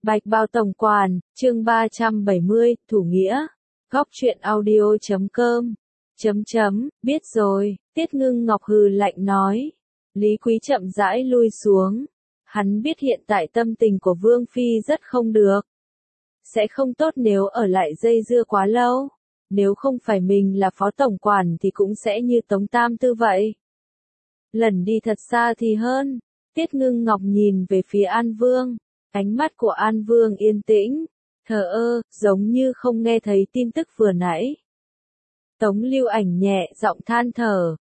Bạch Bao Tổng Quản, chương 370, Thủ Nghĩa. Góc truyện audio.com. Biết rồi, Tiết Ngưng Ngọc hừ lạnh nói. Lý Quý chậm rãi lui xuống. Hắn biết hiện tại tâm tình của Vương Phi rất không được. Sẽ không tốt nếu ở lại dây dưa quá lâu. Nếu không phải mình là phó tổng quản thì cũng sẽ như Tống Tam Tư vậy. Lần đi thật xa thì hơn. Tiết Ngưng Ngọc nhìn về phía An Vương. Ánh mắt của An Vương yên tĩnh, thờ ơ, giống như không nghe thấy tin tức vừa nãy. Tống Lưu Ảnh nhẹ giọng than thở.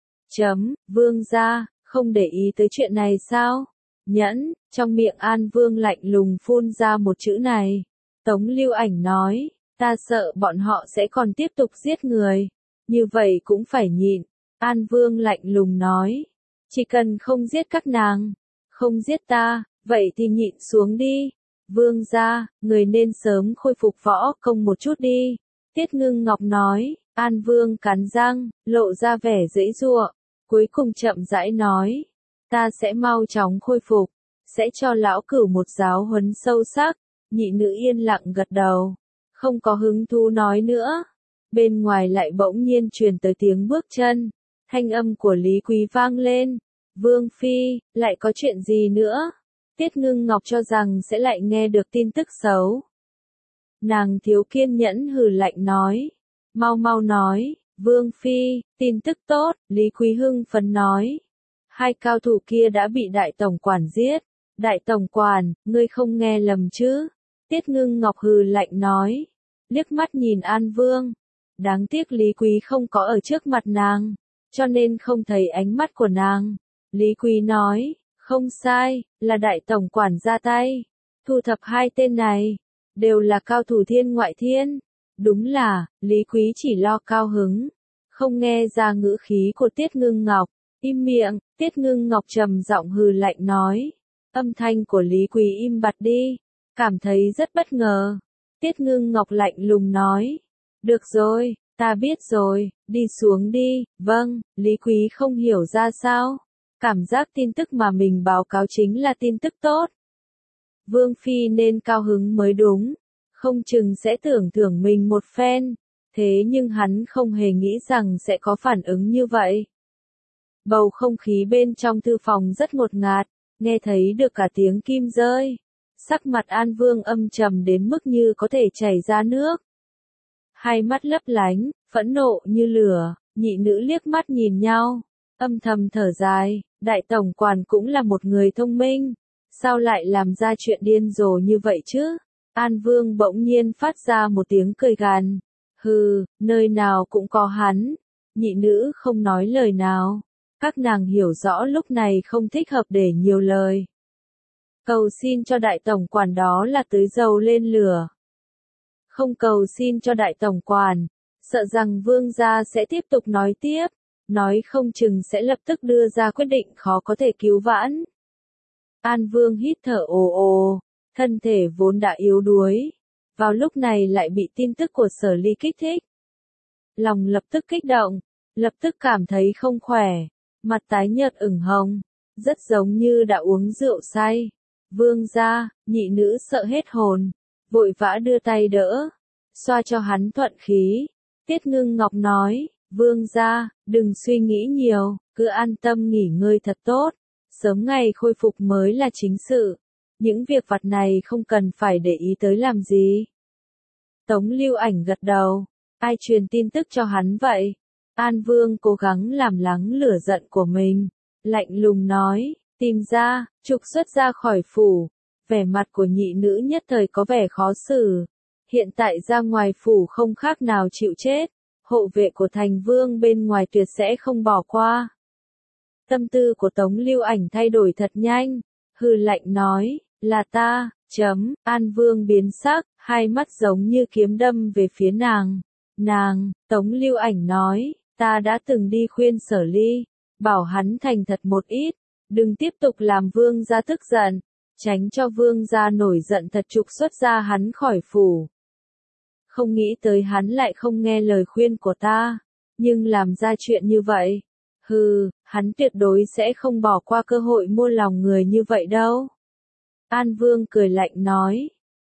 Vương gia, không để ý tới chuyện này sao? Nhẫn, trong miệng An Vương lạnh lùng phun ra một chữ này. Tống Lưu Ảnh nói, ta sợ bọn họ sẽ còn tiếp tục giết người. Như vậy cũng phải nhịn. An Vương lạnh lùng nói, chỉ cần không giết các nàng, không giết ta, vậy thì nhịn xuống đi. Vương gia, người nên sớm khôi phục võ công một chút đi. Tiết Ngưng Ngọc nói. An Vương cắn răng, lộ ra vẻ giãy giụa, cuối cùng chậm rãi nói, ta sẽ mau chóng khôi phục, sẽ cho lão cửu một giáo huấn sâu sắc. Nhị nữ yên lặng gật đầu, không có hứng thú nói nữa. Bên ngoài lại bỗng nhiên truyền tới tiếng bước chân, thanh âm của Lý Quý vang lên. Vương Phi, lại có chuyện gì nữa? Tiết Ngưng Ngọc cho rằng sẽ lại nghe được tin tức xấu. Nàng thiếu kiên nhẫn hừ lạnh nói. Mau nói, Vương Phi, tin tức tốt, Lý Quý hưng phấn nói. Hai cao thủ kia đã bị đại tổng quản giết. Đại tổng quản, ngươi không nghe lầm chứ? Tiết Ngưng Ngọc hừ lạnh nói. Liếc mắt nhìn An Vương. Đáng tiếc Lý Quý không có ở trước mặt nàng, cho nên không thấy ánh mắt của nàng. Lý Quý nói. Không sai, là đại tổng quản ra tay. Thu thập hai tên này, đều là cao thủ thiên ngoại thiên. Đúng là, Lý Quý chỉ lo cao hứng, không nghe ra ngữ khí của Tiết Ngưng Ngọc. Im miệng, Tiết Ngưng Ngọc trầm giọng hừ lạnh nói. Âm thanh của Lý Quý im bặt đi, cảm thấy rất bất ngờ. Tiết Ngưng Ngọc lạnh lùng nói. Được rồi, ta biết rồi, đi xuống đi. Vâng, Lý Quý không hiểu ra sao. Cảm giác tin tức mà mình báo cáo chính là tin tức tốt. Vương Phi nên cao hứng mới đúng, không chừng sẽ tưởng thưởng mình một phen, thế nhưng hắn không hề nghĩ rằng sẽ có phản ứng như vậy. Bầu không khí bên trong thư phòng rất ngột ngạt, nghe thấy được cả tiếng kim rơi. Sắc mặt An Vương âm trầm đến mức như có thể chảy ra nước. Hai mắt lấp lánh, phẫn nộ như lửa, nhị nữ liếc mắt nhìn nhau, âm thầm thở dài. Đại tổng quản cũng là một người thông minh, sao lại làm ra chuyện điên rồ như vậy chứ? An Vương bỗng nhiên phát ra một tiếng cười gằn. Hừ, nơi nào cũng có hắn. Nhị nữ không nói lời nào. Các nàng hiểu rõ lúc này không thích hợp để nhiều lời. Cầu xin cho đại tổng quản đó là tưới dầu lên lửa. Không cầu xin cho đại tổng quản, sợ rằng vương gia sẽ tiếp tục nói tiếp. Nói không chừng sẽ lập tức đưa ra quyết định khó có thể cứu vãn. An Vương hít thở ồ ồ, thân thể vốn đã yếu đuối, vào lúc này lại bị tin tức của Sở Ly kích thích. Lòng lập tức kích động, lập tức cảm thấy không khỏe, mặt tái nhợt ửng hồng, rất giống như đã uống rượu say. Vương gia, nhị nữ sợ hết hồn, vội vã đưa tay đỡ, xoa cho hắn thuận khí. Tiết Ngưng Ngọc nói. Vương gia, đừng suy nghĩ nhiều, cứ an tâm nghỉ ngơi thật tốt, sớm ngày khôi phục mới là chính sự. Những việc vặt này không cần phải để ý tới làm gì. Tống Lưu Ảnh gật đầu, ai truyền tin tức cho hắn vậy? An Vương cố gắng làm lắng lửa giận của mình, lạnh lùng nói, tìm ra, trục xuất ra khỏi phủ. Vẻ mặt của nhị nữ nhất thời có vẻ khó xử. Hiện tại ra ngoài phủ không khác nào chịu chết. Hộ vệ của thành vương bên ngoài tuyệt sẽ không bỏ qua. Tâm tư của Tống Lưu Ảnh thay đổi thật nhanh, hừ lạnh nói, là ta. An Vương biến sắc, hai mắt giống như kiếm đâm về phía nàng. Tống Lưu Ảnh nói, ta đã từng đi khuyên Sở Ly, bảo hắn thành thật một ít, đừng tiếp tục làm vương gia tức giận, tránh cho vương gia nổi giận thật trục xuất ra hắn khỏi phủ. Không nghĩ tới hắn lại không nghe lời khuyên của ta, nhưng làm ra chuyện như vậy. Hừ, hắn tuyệt đối sẽ không bỏ qua cơ hội mua lòng người như vậy đâu. An Vương cười lạnh nói,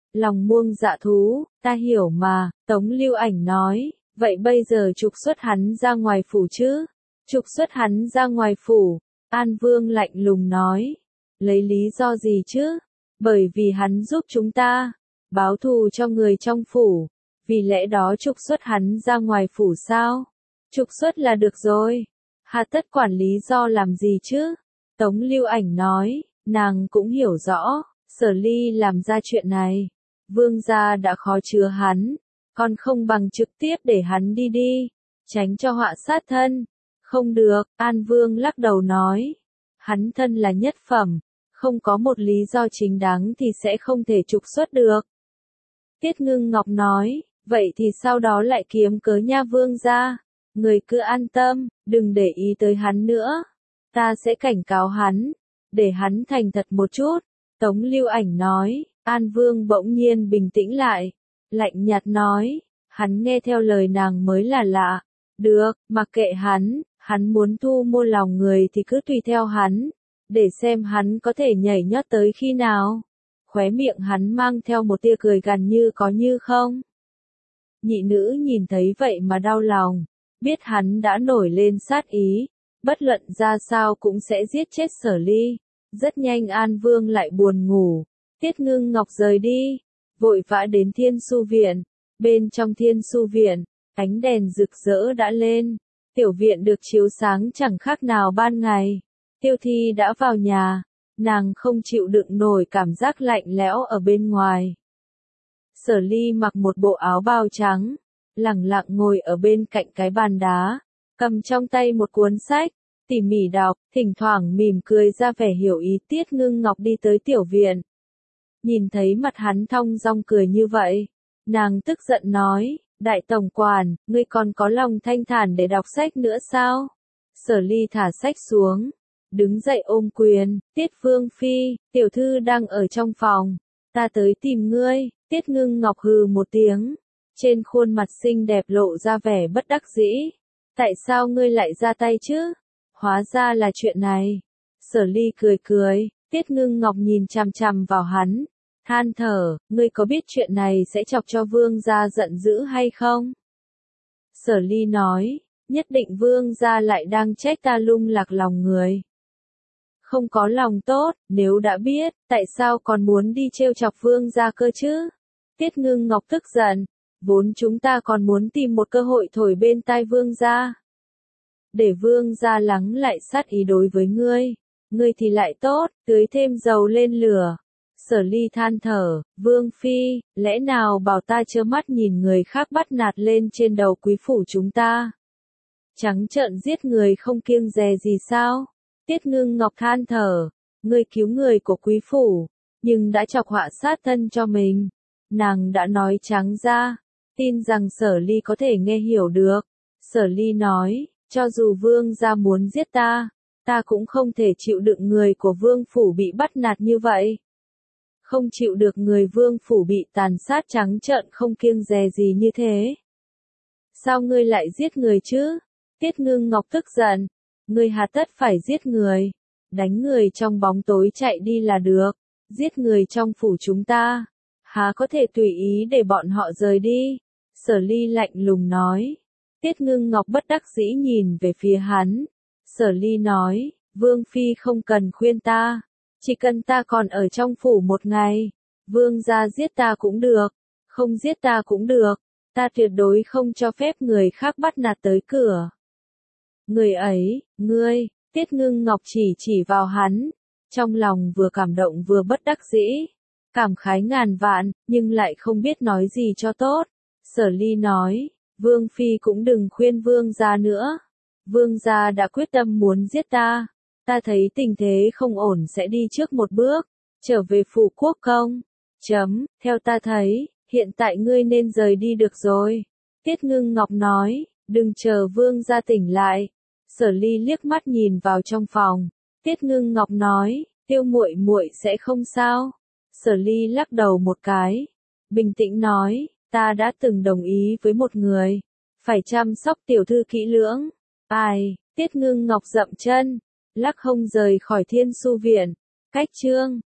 lòng muông dạ thú, ta hiểu mà, Tống Lưu Ảnh nói, vậy bây giờ trục xuất hắn ra ngoài phủ chứ? Trục xuất hắn ra ngoài phủ, An Vương lạnh lùng nói, lấy lý do gì chứ? Bởi vì hắn giúp chúng ta, báo thù cho người trong phủ, vì lẽ đó trục xuất hắn ra ngoài phủ sao? Trục xuất là được rồi, hà tất quản lý do làm gì chứ? Tống Lưu Ảnh nói, nàng cũng hiểu rõ, Sở Ly làm ra chuyện này, vương gia đã khó chứa hắn, còn không bằng trực tiếp để hắn đi, tránh cho họa sát thân. Không được, An Vương lắc đầu nói, hắn thân là nhất phẩm, không có một lý do chính đáng thì sẽ không thể trục xuất được. Tiết Ngưng Ngọc nói, vậy thì sau đó lại kiếm cớ nha vương gia, người cứ an tâm, đừng để ý tới hắn nữa, ta sẽ cảnh cáo hắn, để hắn thành thật một chút. Tống Lưu Ảnh nói, An Vương bỗng nhiên bình tĩnh lại, lạnh nhạt nói, hắn nghe theo lời nàng mới là lạ, được, mặc kệ hắn muốn thu mua lòng người thì cứ tùy theo hắn, để xem hắn có thể nhảy nhót tới khi nào. Khóe miệng hắn mang theo một tia cười gằn như có như không. Nhị nữ nhìn thấy vậy mà đau lòng, biết hắn đã nổi lên sát ý, bất luận ra sao cũng sẽ giết chết Sở Ly. Rất nhanh An Vương lại buồn ngủ, Tiết Ngưng Ngọc rời đi, vội vã đến Thiên Su Viện. Bên trong Thiên Su Viện, ánh đèn rực rỡ đã lên, tiểu viện được chiếu sáng chẳng khác nào ban ngày. Tiêu Thi đã vào nhà, nàng không chịu đựng nổi cảm giác lạnh lẽo ở bên ngoài. Sở Ly mặc một bộ áo bào trắng, lẳng lặng ngồi ở bên cạnh cái bàn đá, cầm trong tay một cuốn sách, tỉ mỉ đọc, thỉnh thoảng mỉm cười ra vẻ hiểu ý. Tiết Ngưng Ngọc đi tới tiểu viện. Nhìn thấy mặt hắn thong dong cười như vậy, nàng tức giận nói, đại tổng quản, ngươi còn có lòng thanh thản để đọc sách nữa sao? Sở Ly thả sách xuống, đứng dậy ôm quyền, Tiết Vương Phi, tiểu thư đang ở trong phòng, ta tới tìm ngươi. Tiết Ngưng Ngọc hừ một tiếng, trên khuôn mặt xinh đẹp lộ ra vẻ bất đắc dĩ. Tại sao ngươi lại ra tay chứ? Hóa ra là chuyện này. Sở Ly cười cười, Tiết Ngưng Ngọc nhìn chằm chằm vào hắn, than thở, ngươi có biết chuyện này sẽ chọc cho vương gia giận dữ hay không? Sở Ly nói, nhất định vương gia lại đang trách ta lung lạc lòng người. Không có lòng tốt, nếu đã biết, tại sao còn muốn đi trêu chọc vương gia cơ chứ? Tiết Ngưng Ngọc tức giận, vốn chúng ta còn muốn tìm một cơ hội thổi bên tai vương gia, để vương gia lắng lại sát ý đối với ngươi thì lại tốt, tưới thêm dầu lên lửa. Sở Ly than thở, Vương Phi, lẽ nào bảo ta trơ mắt nhìn người khác bắt nạt lên trên đầu quý phủ chúng ta? Trắng trợn giết người không kiêng dè gì sao? Tiết Ngưng Ngọc than thở, ngươi cứu người của quý phủ, nhưng đã chọc họa sát thân cho mình. Nàng đã nói trắng ra, tin rằng Sở Ly có thể nghe hiểu được. Sở Ly nói, cho dù vương gia muốn giết ta, ta cũng không thể chịu đựng người của vương phủ bị bắt nạt như vậy. Không chịu được người vương phủ bị tàn sát trắng trợn không kiêng dè gì như thế. Sao ngươi lại giết người chứ? Tiết Ngưng Ngọc tức giận, ngươi hà tất phải giết người, đánh người trong bóng tối chạy đi là được, giết người trong phủ chúng ta, há có thể tùy ý để bọn họ rời đi. Sở Ly lạnh lùng nói. Tiết Ngưng Ngọc bất đắc dĩ nhìn về phía hắn. Sở Ly nói, Vương Phi không cần khuyên ta, chỉ cần ta còn ở trong phủ một ngày, vương gia giết ta cũng được, không giết ta cũng được, ta tuyệt đối không cho phép người khác bắt nạt tới cửa. Người ấy, ngươi, Tiết Ngưng Ngọc chỉ vào hắn, trong lòng vừa cảm động vừa bất đắc dĩ, cảm khái ngàn vạn, nhưng lại không biết nói gì cho tốt. Sở Ly nói, Vương Phi cũng đừng khuyên vương gia nữa, vương gia đã quyết tâm muốn giết ta. Ta thấy tình thế không ổn sẽ đi trước một bước, trở về phủ quốc công. Theo ta thấy, hiện tại ngươi nên rời đi được rồi. Tiết Ngưng Ngọc nói, đừng chờ vương gia tỉnh lại. Sở Ly liếc mắt nhìn vào trong phòng. Tiết Ngưng Ngọc nói, Tiêu muội muội sẽ không sao. Sở Ly lắc đầu một cái, bình tĩnh nói, ta đã từng đồng ý với một người, phải chăm sóc tiểu thư kỹ lưỡng. Ai? Tiết Ngưng Ngọc dậm chân, lắc hông rời khỏi Thiên Su Viện. Cách chương